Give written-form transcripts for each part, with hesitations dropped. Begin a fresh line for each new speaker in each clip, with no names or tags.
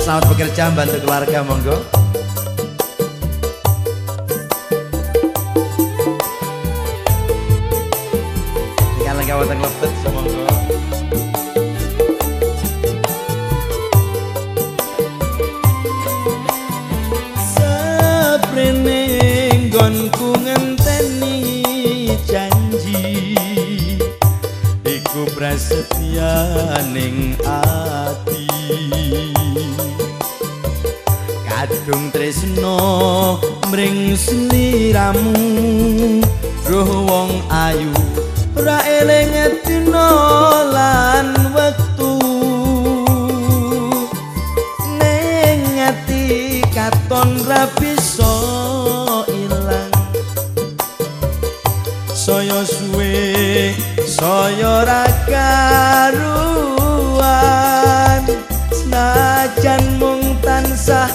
Selamat bekerja bantu keluarga monggo. Tinggal lagi wonten lebet monggo.
Saprene nggonku ngenteni janji iku prasetyaning ati kadung tresno mring sliramu roh wong ayu ora eling dina lan wektu ning ati katon ra bisa ilang saya suwe saya ra karuan senajan mung tansah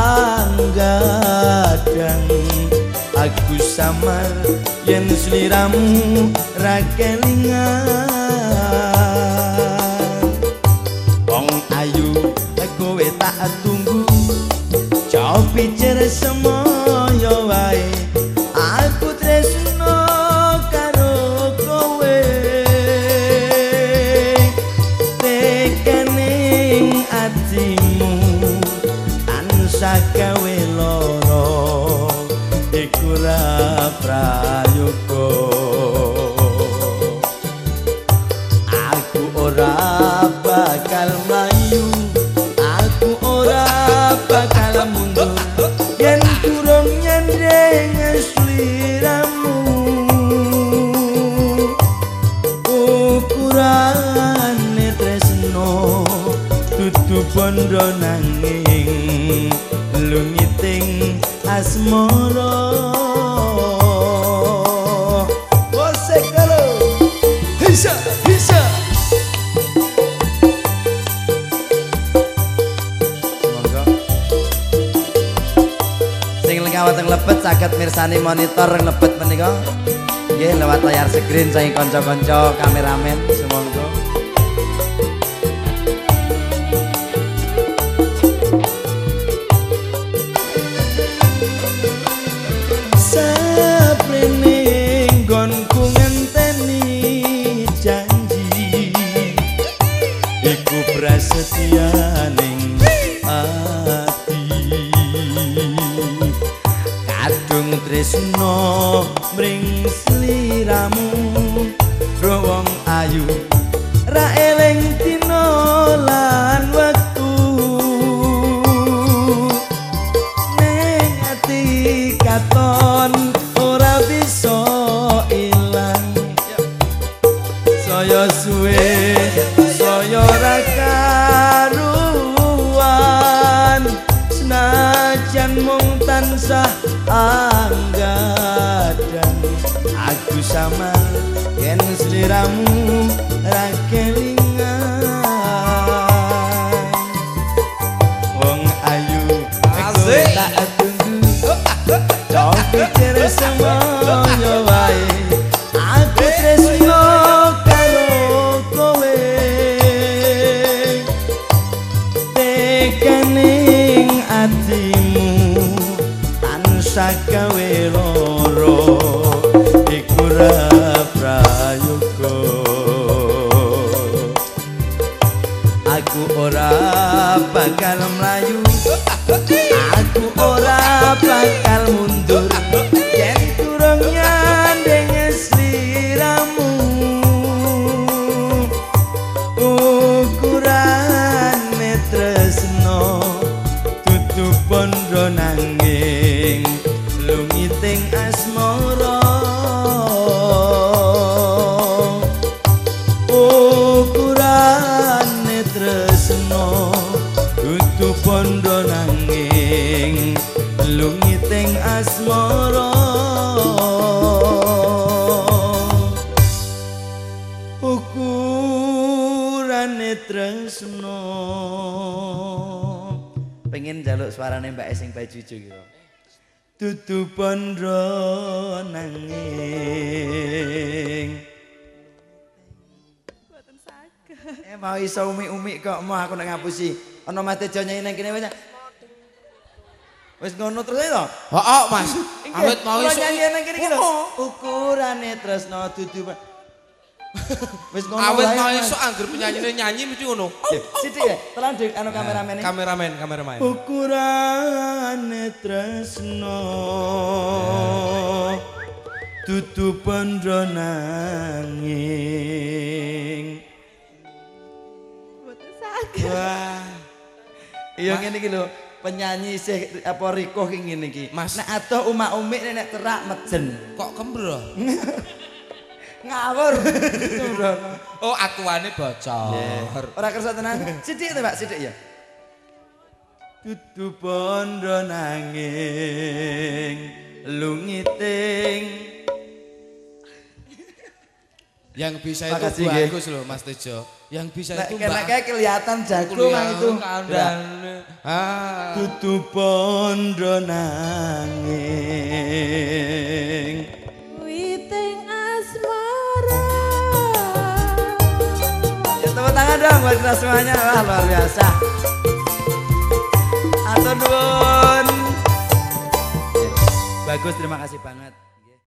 anggadang aku samar yen sliramu ra kelingan wong ayu kowe tak tunggu jauh pikir semoyo wae aku tresno karo kowe tekening atimu tansah gawe loro iku ra prayoga aku ora bakal mlayu aku ora bakal mundur yen durung nyandeng sliramu ukurane tresno dudu bondo nanging lungiting asmara bose kalau bisa bisa
Wonten lebet saged mirsani monitor lebet menika nggih lewat layar screen saking kanca-kanca kameramen sumangga
saprene nggonku ngenteni janji iku prasetyaning ati kadung tresno mring sliramu roh wong ayu ra eling dina lan wektu ning ati katon ora bisa ilang saya suwe saya ra karuan senajan mung tansah anggadang aku sama yen sliramu ra kelingan wong ayu aku tak tunggu jauh pikir semoyo wae aku tresno karo kowe tekening atimu tansah gawe loro iku ra prayoga aku ora bakal mlayu aku ora bakal mundur yen durung nyandeng sliramu ukurane tresno dudu bondo nanging lungiting asmara ukurane tresno dudu bondo nanging lungiting asmara ukurane tresno
pengen njaluk suarane Mbak Esing Bajuju gitu
dudu bondo nanging
boten saged
mau iso umi-umi kok mau aku nek ngapusi Ana Mas Tejo nyanyi nang kene wis. Wis ngono terus ae to?
Heeh, Mas. Awit mau
iso
iso
nyanyi nang kene iki lho. Ukurane tresno dudu. Wis ngono.
awit mau iso angger penyanyine nyanyi mesti ngono.
Sithik ya, telan dik anu kameramen.
Kameramen.
Ukurane tresno dudu pondro nanging.
Wah. Iya ngene iki lho, penyanyi isih apa Riko ki ngene iki.
Mas.
Nek adoh umak-umik nek terak mejen.
Kok kembro?
Ngawur.
Oh, atuane bocor.
Ora kersa tenan. Sithik to, Pak, sithik ya.
Dudu pondro nanging lungiting.
Yang bisa itu
Makasih,
bagus loh Mas Tejo. Yang bisa itu
Mbak. Kayak kelihatan jago mang itu.
Dudu pondro nanging
Witing asmara.
Ya tepuk tangan dong buat kita semuanya. Wah, luar biasa. Atur nuwun. Bagus, terima kasih banget.